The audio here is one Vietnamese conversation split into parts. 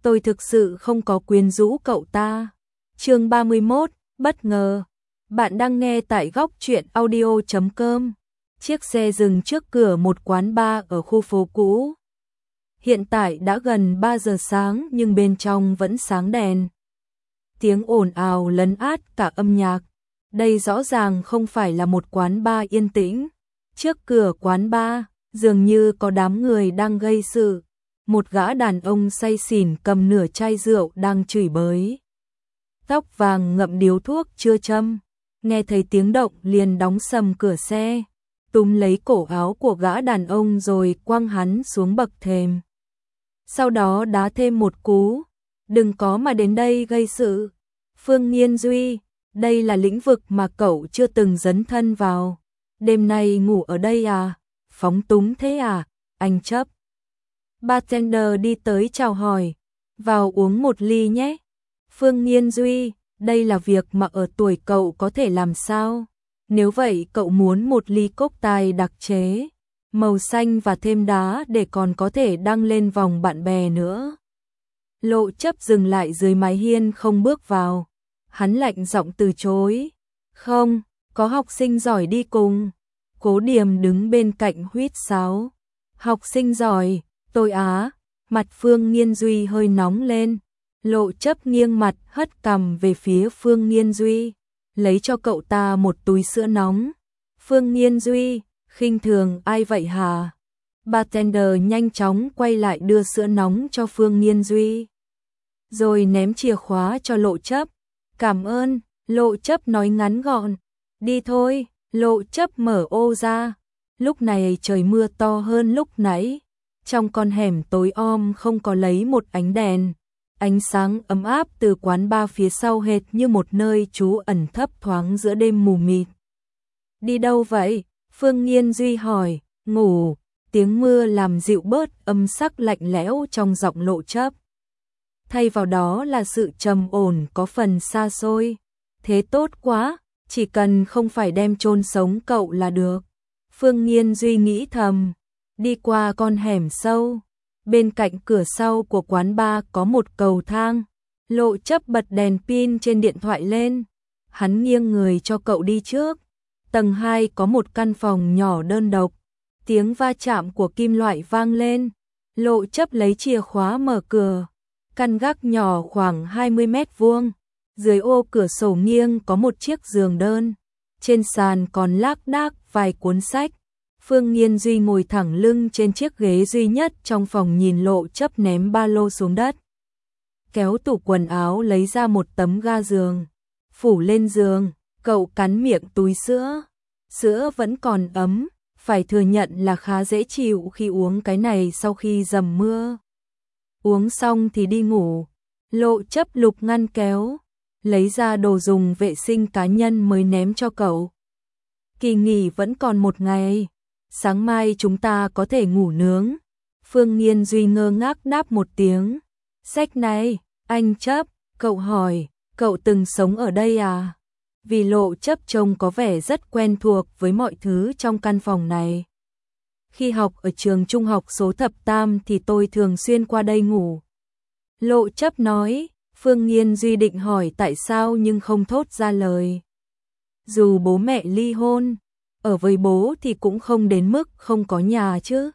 tôi thực sự không có quyến rũ cậu ta. Chương 31, bất ngờ. Bạn đang nghe tại góc truyện audio.com. Chiếc xe dừng trước cửa một quán bar ở khu phố cũ. Hiện tại đã gần 3 giờ sáng nhưng bên trong vẫn sáng đèn. Tiếng ồn ào lấn át cả âm nhạc. Đây rõ ràng không phải là một quán bar yên tĩnh. Trước cửa quán bar, dường như có đám người đang gây sự. Một gã đàn ông say xỉn cầm nửa chai rượu đang chửi bới. Tóc vàng ngậm điếu thuốc chưa châm, nghe thấy tiếng động liền đóng sầm cửa xe, túm lấy cổ áo của gã đàn ông rồi quăng hắn xuống bậc thềm. Sau đó đá thêm một cú, đừng có mà đến đây gây sự. Phương Nghiên Duy, đây là lĩnh vực mà cậu chưa từng dấn thân vào. Đêm nay ngủ ở đây à? Phóng túng thế à? Anh Chấp. Bartender đi tới chào hỏi, vào uống một ly nhé. Phương Nghiên Duy, đây là việc mà ở tuổi cậu có thể làm sao? Nếu vậy cậu muốn một ly cocktail đặc chế, màu xanh và thêm đá để còn có thể đăng lên vòng bạn bè nữa. Lộ Chấp dừng lại dưới mái hiên không bước vào. Hắn lạnh giọng từ chối. Không, có học sinh giỏi đi cùng. Cố Điềm đứng bên cạnh huýt sáo. Học sinh giỏi, tôi á. Mặt Phương Nghiên Duy hơi nóng lên. Lộ Chấp nghiêng mặt hất cằm về phía Phương Nghiên Duy, lấy cho cậu ta một túi sữa nóng. Phương Nghiên Duy, khinh thường ai vậy hả? Bartender nhanh chóng quay lại đưa sữa nóng cho Phương Nghiên Duy, rồi ném chìa khóa cho Lộ Chấp. Cảm ơn, Lộ Chấp nói ngắn gọn. Đi thôi, Lộ Chấp mở ô ra. Lúc này trời mưa to hơn lúc nãy. Trong con hẻm tối om không có lấy một ánh đèn. Ánh sáng ấm áp từ quán bar phía sau hệt như một nơi trú ẩn thấp thoáng giữa đêm mù mịt. Đi đâu vậy? Phương Nghiên Duy hỏi. Ngủ. Tiếng mưa làm dịu bớt âm sắc lạnh lẽo trong giọng Lộ Chấp. Thay vào đó là sự trầm ổn có phần xa xôi. Thế tốt quá, chỉ cần không phải đem chôn sống cậu là được. Phương Nghiên Duy nghĩ thầm. Đi qua con hẻm sâu. Bên cạnh cửa sau của quán bar có một cầu thang. Lộ Chấp bật đèn pin trên điện thoại lên. Hắn nghiêng người cho cậu đi trước. Tầng 2 có một căn phòng nhỏ đơn độc. Tiếng va chạm của kim loại vang lên. Lộ Chấp lấy chìa khóa mở cửa. Căn gác nhỏ khoảng 20 mét vuông. Dưới ô cửa sổ nghiêng có một chiếc giường đơn. Trên sàn còn lác đác vài cuốn sách. Phương Nghiên Duy ngồi thẳng lưng trên chiếc ghế duy nhất trong phòng nhìn Lộ Chấp ném ba lô xuống đất. Kéo tủ quần áo lấy ra một tấm ga giường. Phủ lên giường, cậu cắn miệng túi sữa. Sữa vẫn còn ấm, phải thừa nhận là khá dễ chịu khi uống cái này sau khi dầm mưa. Uống xong thì đi ngủ. Lộ Chấp lục ngăn kéo, lấy ra đồ dùng vệ sinh cá nhân mới ném cho cậu. Kỳ nghỉ vẫn còn một ngày. Sáng mai chúng ta có thể ngủ nướng. Phương Nghiên Duy ngơ ngác đáp một tiếng. Sách này, anh Chấp, cậu hỏi, cậu từng sống ở đây à? Vì Lộ Chấp trông có vẻ rất quen thuộc với mọi thứ trong căn phòng này. Khi học ở trường trung học số thập tam thì tôi thường xuyên qua đây ngủ. Lộ Chấp nói. Phương Nghiên Duy định hỏi tại sao nhưng không thốt ra lời. Dù bố mẹ ly hôn, ở với bố thì cũng không đến mức không có nhà chứ.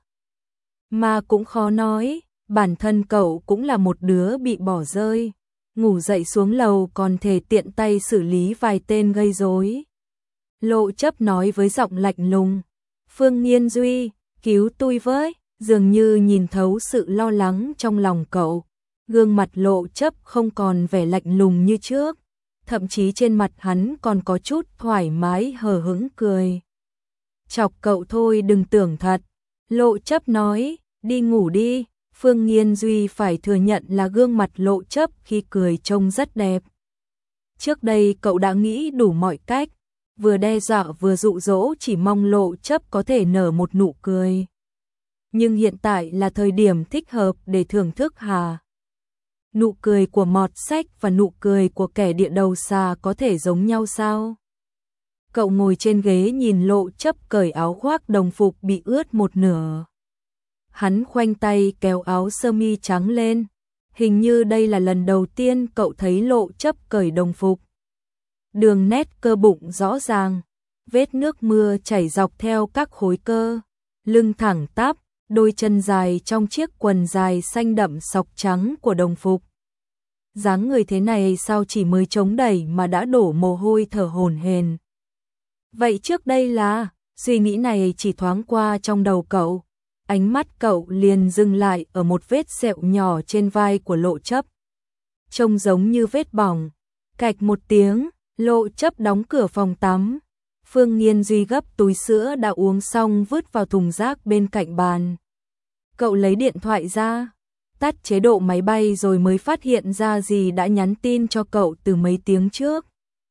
Mà cũng khó nói, bản thân cậu cũng là một đứa bị bỏ rơi. Ngủ dậy xuống lầu còn thể tiện tay xử lý vài tên gây rối. Lộ Chấp nói với giọng lạnh lùng. Phương Nghiên Duy, cứu tôi với, dường như nhìn thấu sự lo lắng trong lòng cậu. Gương mặt Lộ Chấp không còn vẻ lạnh lùng như trước. Thậm chí trên mặt hắn còn có chút thoải mái hờ hững cười. Chọc cậu thôi đừng tưởng thật. Lộ Chấp nói, đi ngủ đi. Phương Nghiên Duy phải thừa nhận là gương mặt Lộ Chấp khi cười trông rất đẹp. Trước đây cậu đã nghĩ đủ mọi cách, vừa đe dọa vừa dụ dỗ chỉ mong Lộ Chấp có thể nở một nụ cười. Nhưng hiện tại là thời điểm thích hợp để thưởng thức hà. Nụ cười của mọt sách và nụ cười của kẻ địa đầu xà có thể giống nhau sao? Cậu ngồi trên ghế nhìn Lộ Chấp cởi áo khoác đồng phục bị ướt một nửa. Hắn khoanh tay kéo áo sơ mi trắng lên, Hình như đây là lần đầu tiên cậu thấy Lộ Chấp cởi đồng phục. Đường nét cơ bụng rõ ràng, vết nước mưa chảy dọc theo các khối cơ, lưng thẳng tắp, đôi chân dài trong chiếc quần dài xanh đậm sọc trắng của đồng phục. Dáng người thế này sao chỉ mới chống đẩy mà đã đổ mồ hôi thở hổn hển. Vậy trước đây là, suy nghĩ này chỉ thoáng qua trong đầu cậu, ánh mắt cậu liền dừng lại ở một vết sẹo nhỏ trên vai của Lộ Chấp. Trông giống như vết bỏng. Cạch một tiếng, Lộ Chấp đóng cửa phòng tắm. Phương Nghiên Duy gấp túi sữa đã uống xong vứt vào thùng rác bên cạnh bàn. Cậu lấy điện thoại ra, tắt chế độ máy bay rồi mới phát hiện ra dì đã nhắn tin cho cậu từ mấy tiếng trước.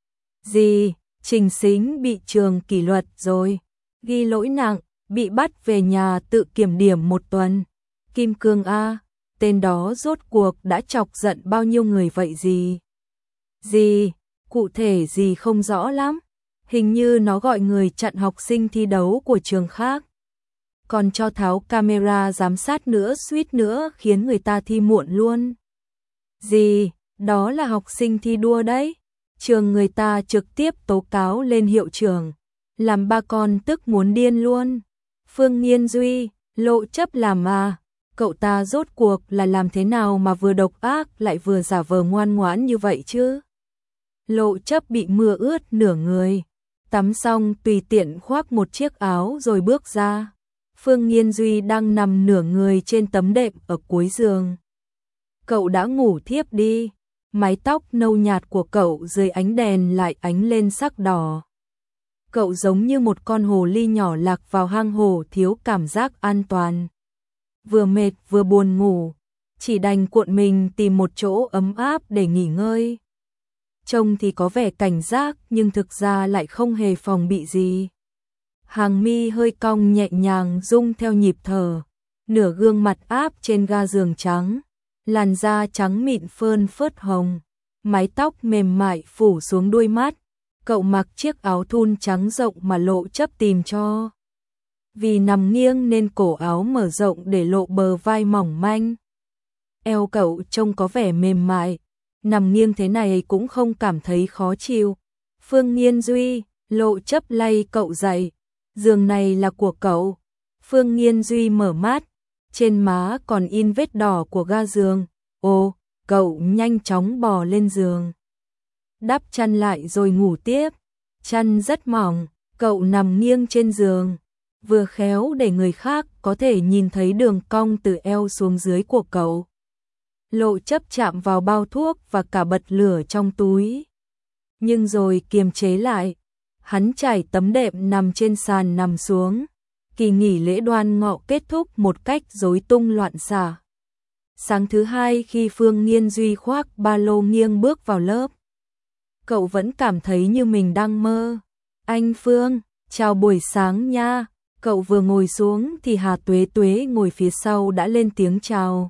Dì, Trình Sính bị trường kỷ luật rồi, ghi lỗi nặng, bị bắt về nhà tự kiểm điểm 1 tuần. Kim Cương A, tên đó rốt cuộc đã chọc giận bao nhiêu người vậy dì? Dì, cụ thể dì không rõ lắm, hình như nó gọi người chặn học sinh thi đấu của trường khác. Còn cho tháo camera giám sát nữa, suýt nữa khiến người ta thi muộn luôn. Dì, đó là học sinh thi đua đấy. Trường người ta trực tiếp tố cáo lên hiệu trưởng, làm ba con tức muốn điên luôn. Phương Nghiên Duy, Lộ Chấp làm à? Cậu ta rốt cuộc là làm thế nào mà vừa độc ác lại vừa giả vờ ngoan ngoãn như vậy chứ? Lộ Chấp bị mưa ướt nửa người, tắm xong tùy tiện khoác một chiếc áo rồi bước ra. Phương Nghiên Duy đang nằm nửa người trên tấm đệm ở cuối giường. Cậu đã ngủ thiếp đi, mái tóc nâu nhạt của cậu dưới ánh đèn lại ánh lên sắc đỏ. Cậu giống như một con hồ ly nhỏ lạc vào hang hồ thiếu cảm giác an toàn. Vừa mệt vừa buồn ngủ, chỉ đành cuộn mình tìm một chỗ ấm áp để nghỉ ngơi. Trông thì có vẻ cảnh giác nhưng thực ra lại không hề phòng bị gì. Hàng mi hơi cong nhẹ nhàng rung theo nhịp thở, nửa gương mặt áp trên ga giường trắng, làn da trắng mịn phơn phớt hồng, mái tóc mềm mại phủ xuống đuôi mắt. Cậu mặc chiếc áo thun trắng rộng mà Lộ Chấp tìm cho. Vì nằm nghiêng nên cổ áo mở rộng để lộ bờ vai mỏng manh. Eo cậu trông có vẻ mềm mại, nằm nghiêng thế này cũng không cảm thấy khó chịu. Phương Nghiên Duy, Lộ Chấp lay cậu dậy. Giường này là của cậu. Phương Nghiên Duy mở mắt, trên má còn in vết đỏ của ga giường. Ồ, cậu nhanh chóng bò lên giường, đắp chăn lại rồi ngủ tiếp. Chăn rất mỏng, cậu nằm nghiêng trên giường, vừa khéo để người khác có thể nhìn thấy đường cong từ eo xuống dưới của cậu. Lộ Chấp chạm vào bao thuốc và cả bật lửa trong túi, nhưng rồi kiềm chế lại. Hắn trải tấm đệm nằm trên sàn nằm xuống. Kỳ nghỉ lễ Đoan Ngọ kết thúc một cách rối tung loạn xạ. Sáng thứ hai khi Phương Nghiên Duy khoác ba lô nghiêng bước vào lớp, cậu vẫn cảm thấy như mình đang mơ. Anh Phương, chào buổi sáng nha. Cậu vừa ngồi xuống thì Hà Tuế Tuế ngồi phía sau đã lên tiếng chào.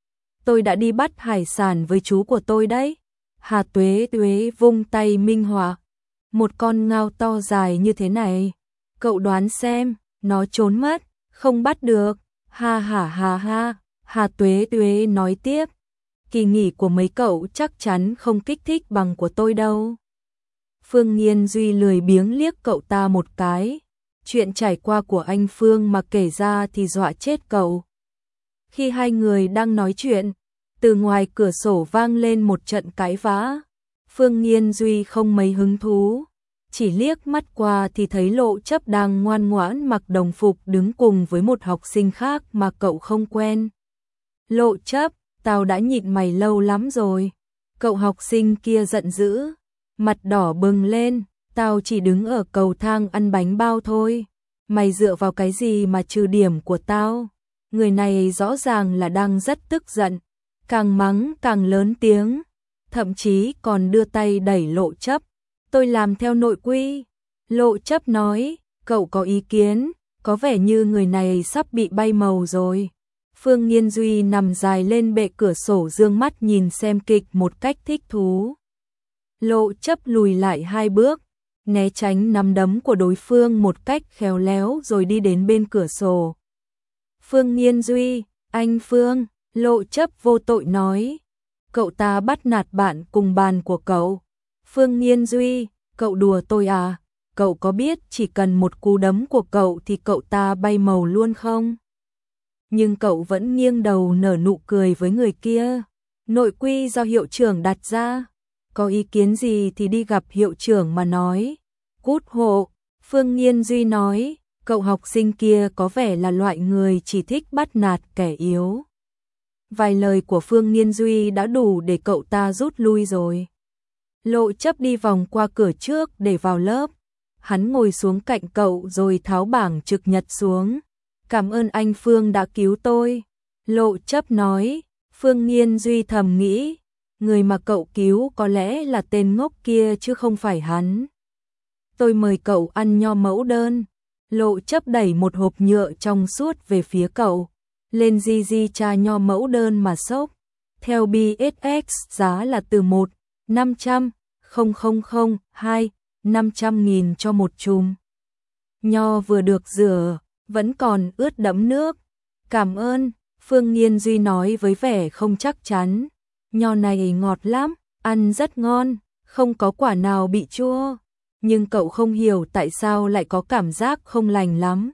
Tôi đã đi bắt hải sản với chú của tôi đấy. Hà Tuế Tuế vung tay minh họa. Một con ngao to dài như thế này, cậu đoán xem, nó trốn mất, không bắt được. Ha ha ha ha. Hà Tuế Tuế nói tiếp, kỳ nghỉ của mấy cậu chắc chắn không kích thích bằng của tôi đâu. Phương Nghiên Duy lười biếng liếc cậu ta một cái. Chuyện trải qua của anh Phương mà kể ra thì dọa chết cậu. Khi hai người đang nói chuyện, từ ngoài cửa sổ vang lên một trận cãi vã. Phương Nghiên Duy không mấy hứng thú, chỉ liếc mắt qua thì thấy Lộ Chấp đang ngoan ngoãn mặc đồng phục đứng cùng với một học sinh khác mà cậu không quen. Lộ Chấp, tao đã nhịn mày lâu lắm rồi. Cậu học sinh kia giận dữ, mặt đỏ bừng lên. Tao chỉ đứng ở cầu thang ăn bánh bao thôi. Mày dựa vào cái gì mà trừ điểm của tao? Người này rõ ràng là đang rất tức giận, càng mắng càng lớn tiếng, thậm chí còn đưa tay đẩy Lộ Chấp. Tôi làm theo nội quy. Lộ Chấp nói, cậu có ý kiến, có vẻ như người này sắp bị bay màu rồi. Phương Nghiên Duy nằm dài lên bệ cửa sổ dương mắt nhìn xem kịch một cách thích thú. Lộ Chấp lùi lại 2 bước, né tránh nắm đấm của đối phương một cách khéo léo rồi đi đến bên cửa sổ. Phương Nghiên Duy, anh Phương, Lộ Chấp vô tội nói, cậu ta bắt nạt bạn cùng bàn của cậu. Phương Nghiên Duy, cậu đùa tôi à? Cậu có biết chỉ cần một cú đấm của cậu thì cậu ta bay màu luôn không? Nhưng cậu vẫn nghiêng đầu nở nụ cười với người kia. Nội quy do hiệu trưởng đặt ra. Có ý kiến gì thì đi gặp hiệu trưởng mà nói. Cút hộ, Phương Nghiên Duy nói, cậu học sinh kia có vẻ là loại người chỉ thích bắt nạt kẻ yếu. Vài lời của Phương Nghiên Duy đã đủ để cậu ta rút lui rồi. Lộ Chấp đi vòng qua cửa trước để vào lớp. Hắn ngồi xuống cạnh cậu rồi tháo bảng trực nhật xuống. Cảm ơn anh Phương đã cứu tôi. Lộ Chấp nói. Phương Nghiên Duy thầm nghĩ, người mà cậu cứu có lẽ là tên ngốc kia chứ không phải hắn. Tôi mời cậu ăn nho mẫu đơn. Lộ Chấp đẩy một hộp nhựa trong suốt về phía cậu. Lên Gigi trà nho mẫu đơn mà sốc. Theo BSX giá là từ 1.500, 000, 2.500.000 cho một chùm. Nho vừa được rửa, vẫn còn ướt đẫm nước. Cảm ơn, Phương Nghiên Duy nói với vẻ không chắc chắn. Nho này ngọt lắm, ăn rất ngon, không có quả nào bị chua. Nhưng cậu không hiểu tại sao lại có cảm giác không lành lắm.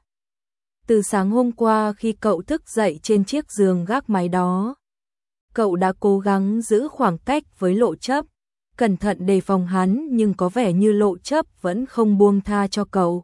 Từ sáng hôm qua khi cậu thức dậy trên chiếc giường gác mái đó, cậu đã cố gắng giữ khoảng cách với Lộ Chấp, cẩn thận đề phòng hắn, nhưng có vẻ như Lộ Chấp vẫn không buông tha cho cậu.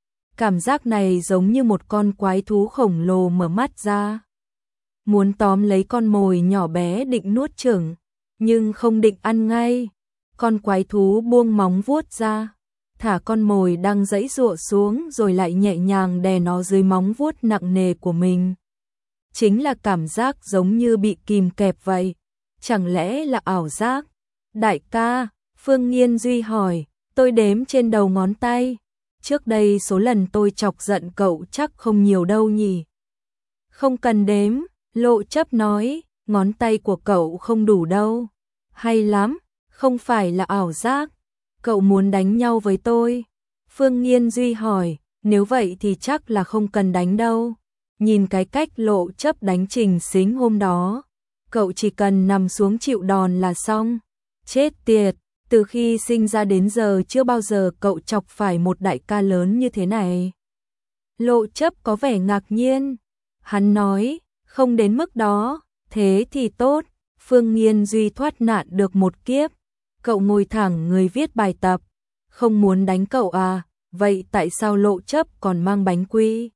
Cảm giác này giống như một con quái thú khổng lồ mở mắt ra, muốn tóm lấy con mồi nhỏ bé định nuốt chửng, nhưng không định ăn ngay. Con quái thú buông móng vuốt ra, thả con mồi đang giãy giụa xuống rồi lại nhẹ nhàng đè nó dưới móng vuốt nặng nề của mình. Chính là cảm giác giống như bị kìm kẹp vậy. Chẳng lẽ là ảo giác? Đại ca, Phương Nghiên Duy hỏi, tôi đếm trên đầu ngón tay. Trước đây số lần tôi chọc giận cậu chắc không nhiều đâu nhỉ? Không cần đếm, Lộ Chấp nói, ngón tay của cậu không đủ đâu. Hay lắm, không phải là ảo giác. Cậu muốn đánh nhau với tôi? Phương Nghiên Duy hỏi, nếu vậy thì chắc là không cần đánh đâu. Nhìn cái cách Lộ Chấp đánh Trình Sính hôm đó, cậu chỉ cần nằm xuống chịu đòn là xong. Chết tiệt, từ khi sinh ra đến giờ chưa bao giờ cậu chọc phải một đại ca lớn như thế này. Lộ Chấp có vẻ ngạc nhiên. Hắn nói, không đến mức đó, thế thì tốt. Phương Nghiên Duy thoát nạn được một kiếp. Cậu ngồi thẳng người viết bài tập. Không muốn đánh cậu à? Vậy tại sao Lộ Chấp còn mang bánh quy,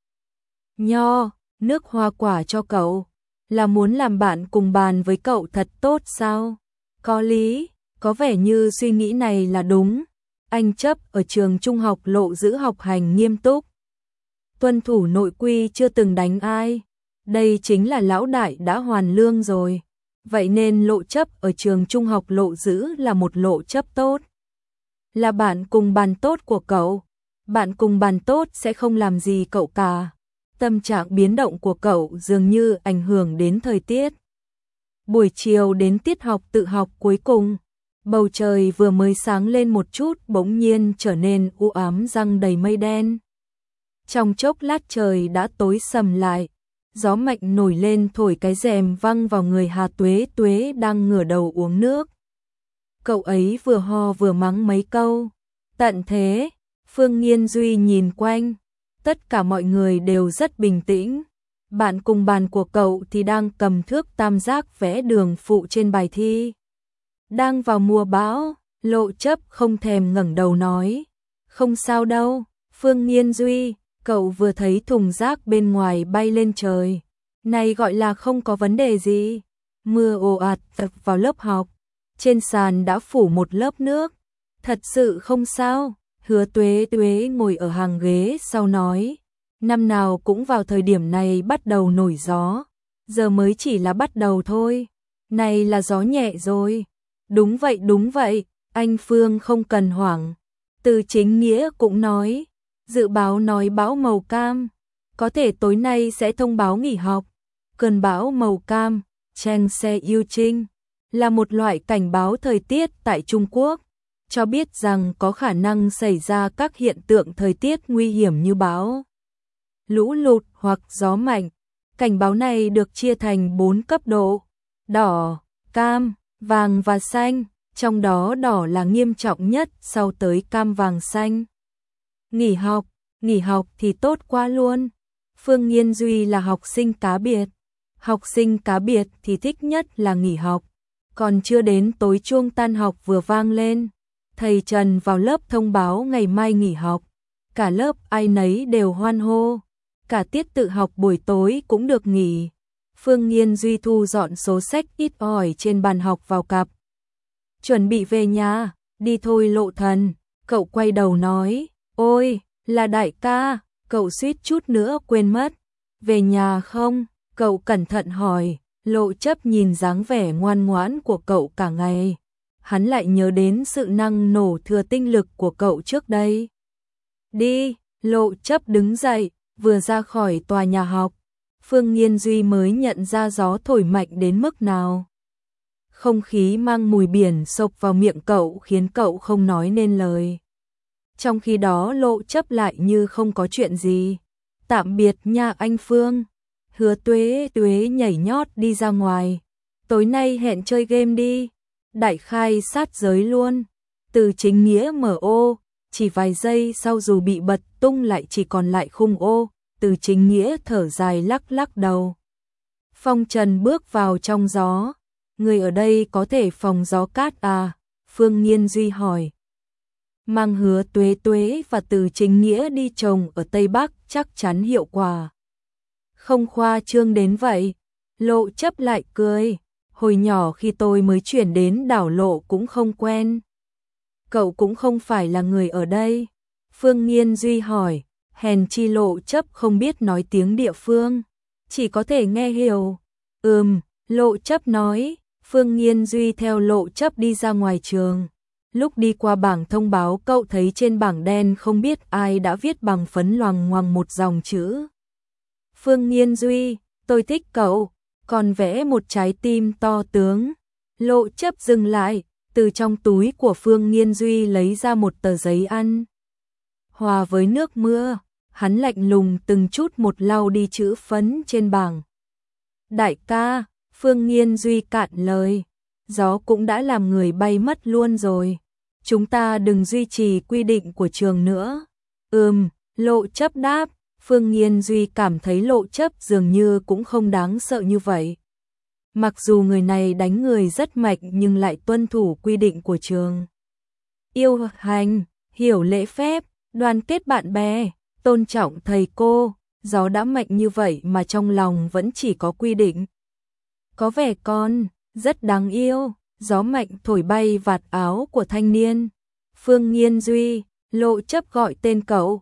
nho, nước hoa quả cho cậu? Là muốn làm bạn cùng bàn với cậu thật tốt sao? Có lý, có vẻ như suy nghĩ này là đúng. Anh Chấp ở trường trung học Lộ giữ học hành nghiêm túc, tuân thủ nội quy, chưa từng đánh ai. Đây chính là lão đại đã hoàn lương rồi. Vậy nên Lộ Chấp ở trường trung học Lộ giữ là một Lộ Chấp tốt. Là bạn cùng bàn tốt của cậu. Bạn cùng bàn tốt sẽ không làm gì cậu cả. Tâm trạng biến động của cậu dường như ảnh hưởng đến thời tiết. Buổi chiều đến tiết học tự học cuối cùng, bầu trời vừa mới sáng lên một chút bỗng nhiên trở nên u ám giăng đầy mây đen. Trong chốc lát trời đã tối sầm lại, gió mạnh nổi lên thổi cái rèm văng vào người Hà Tuế Tuế đang ngửa đầu uống nước. Cậu ấy vừa ho vừa mắng mấy câu. Tận thế, Phương Nghiên Duy nhìn quanh, tất cả mọi người đều rất bình tĩnh. Bạn cùng bàn của cậu thì đang cầm thước tam giác vẽ đường phụ trên bài thi. Đang vào mùa bão, Lộ Chấp không thèm ngẩng đầu nói, không sao đâu, Phương Nghiên Duy, cậu vừa thấy thùng rác bên ngoài bay lên trời. Này gọi là không có vấn đề gì. Mưa ồ ạt tập vào lớp học, trên sàn đã phủ một lớp nước. Thật sự không sao. Hứa Tuế Tuế ngồi ở hàng ghế sau nói, năm nào cũng vào thời điểm này bắt đầu nổi gió, giờ mới chỉ là bắt đầu thôi. Này là gió nhẹ rồi. Đúng vậy, anh Phương không cần hoảng. Từ Chính Nghĩa cũng nói, dự báo nói bão màu cam, có thể tối nay sẽ thông báo nghỉ học. Cơn bão màu cam, Chang Se Yu Trinh, là một loại cảnh báo thời tiết tại Trung Quốc, cho biết rằng có khả năng xảy ra các hiện tượng thời tiết nguy hiểm như bão, lũ lụt hoặc gió mạnh. Cảnh báo này được chia thành 4 cấp độ: đỏ, cam, vàng và xanh, trong đó đỏ là nghiêm trọng nhất, sau tới cam vàng xanh. Nghỉ học thì tốt quá luôn. Phương Nghiên Duy là học sinh cá biệt. Học sinh cá biệt thì thích nhất là nghỉ học. Còn chưa đến tối chuông tan học vừa vang lên, thầy Trần vào lớp thông báo ngày mai nghỉ học. Cả lớp ai nấy đều hoan hô. Cả tiết tự học buổi tối cũng được nghỉ. Phương Nghiên Duy thu dọn số sách ít ỏi trên bàn học vào cặp. Chuẩn bị về nhà, đi thôi Lộ Thần. Cậu quay đầu nói, ôi, là đại ca, cậu suýt chút nữa quên mất. Về nhà không? Cậu cẩn thận hỏi. Lộ Chấp nhìn dáng vẻ ngoan ngoãn của cậu cả ngày. Hắn lại nhớ đến sự năng nổ thừa tinh lực của cậu trước đây. Đi, Lộ Chấp đứng dậy, vừa ra khỏi tòa nhà học. Phương Nghiên Duy mới nhận ra gió thổi mạnh đến mức nào. Không khí mang mùi biển xộc vào miệng cậu khiến cậu không nói nên lời. Trong khi đó Lộ Chấp lại như không có chuyện gì. Tạm biệt nha anh Phương. Hứa Tuế nhảy nhót đi ra ngoài. Tối nay hẹn chơi game đi. Đại khai sát giới luôn. Từ Chính Nghĩa mở ô, chỉ vài giây sau dù bị bật tung lại chỉ còn lại khung ô. Từ Chính Nghĩa thở dài lắc lắc đầu. Phong Trần bước vào trong gió. Người ở đây có thể phòng gió cát à? Phương Nghiên Duy hỏi. Mang Hứa Tuế và Từ Chính Nghĩa đi trồng ở Tây Bắc chắc chắn hiệu quả. Không khoa trương đến vậy. Lộ Chấp lại cười. Hồi nhỏ khi tôi mới chuyển đến đảo Lộ cũng không quen. Cậu cũng không phải là người ở đây. Phương Nghiên Duy hỏi. Hèn chi Lộ Chấp không biết nói tiếng địa phương, chỉ có thể nghe hiểu. Lộ Chấp nói. Phương Nghiên Duy theo Lộ Chấp đi ra ngoài trường. Lúc đi qua bảng thông báo cậu thấy trên bảng đen không biết ai đã viết bằng phấn loằng ngoằng một dòng chữ. Phương Nghiên Duy, tôi thích cậu, còn vẽ một trái tim to tướng. Lộ Chấp dừng lại, từ trong túi của Phương Nghiên Duy lấy ra một tờ giấy ăn. Hòa với nước mưa, hắn lạnh lùng từng chút một lau đi chữ phấn trên bảng. Đại ca, Phương Nghiên Duy cạn lời, gió cũng đã làm người bay mất luôn rồi. Chúng ta đừng duy trì quy định của trường nữa. Lộ Chấp đáp. Phương Nghiên Duy cảm thấy Lộ Chấp dường như cũng không đáng sợ như vậy. Mặc dù người này đánh người rất mạnh nhưng lại tuân thủ quy định của trường. Yêu hành, hiểu lễ phép, đoàn kết bạn bè, tôn trọng thầy cô. Gió đã mạnh như vậy mà trong lòng vẫn chỉ có quy định. Có vẻ con rất đáng yêu. Gió mạnh thổi bay vạt áo của thanh niên. Phương Nghiên Duy, Lộ Chấp gọi tên cậu.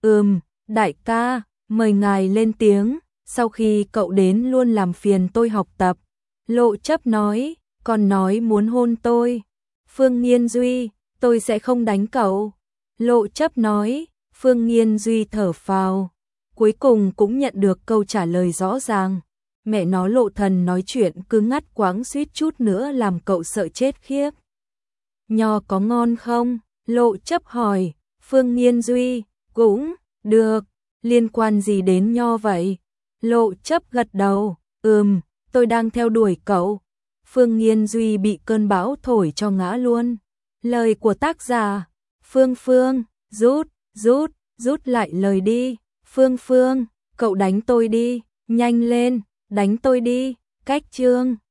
Đại ca, mời ngài lên tiếng, sau khi cậu đến luôn làm phiền tôi học tập. Lộ Chấp nói, còn nói muốn hôn tôi. Phương Nghiên Duy, tôi sẽ không đánh cậu. Lộ Chấp nói. Phương Nghiên Duy thở phào. Cuối cùng cũng nhận được câu trả lời rõ ràng. Mẹ nó Lộ Thần nói chuyện cứ ngắt quãng suýt chút nữa làm cậu sợ chết khiếp. Nho có ngon không? Lộ Chấp hỏi. Phương Nghiên Duy, cũng được, liên quan gì đến nho vậy? Lộ Chấp gật đầu. Tôi đang theo đuổi cậu. Phương Nghiên Duy bị cơn bão thổi cho ngã luôn. Lời của tác giả. Phương, rút lại lời đi. Phương, cậu đánh tôi đi, nhanh lên, đánh tôi đi. Cách chương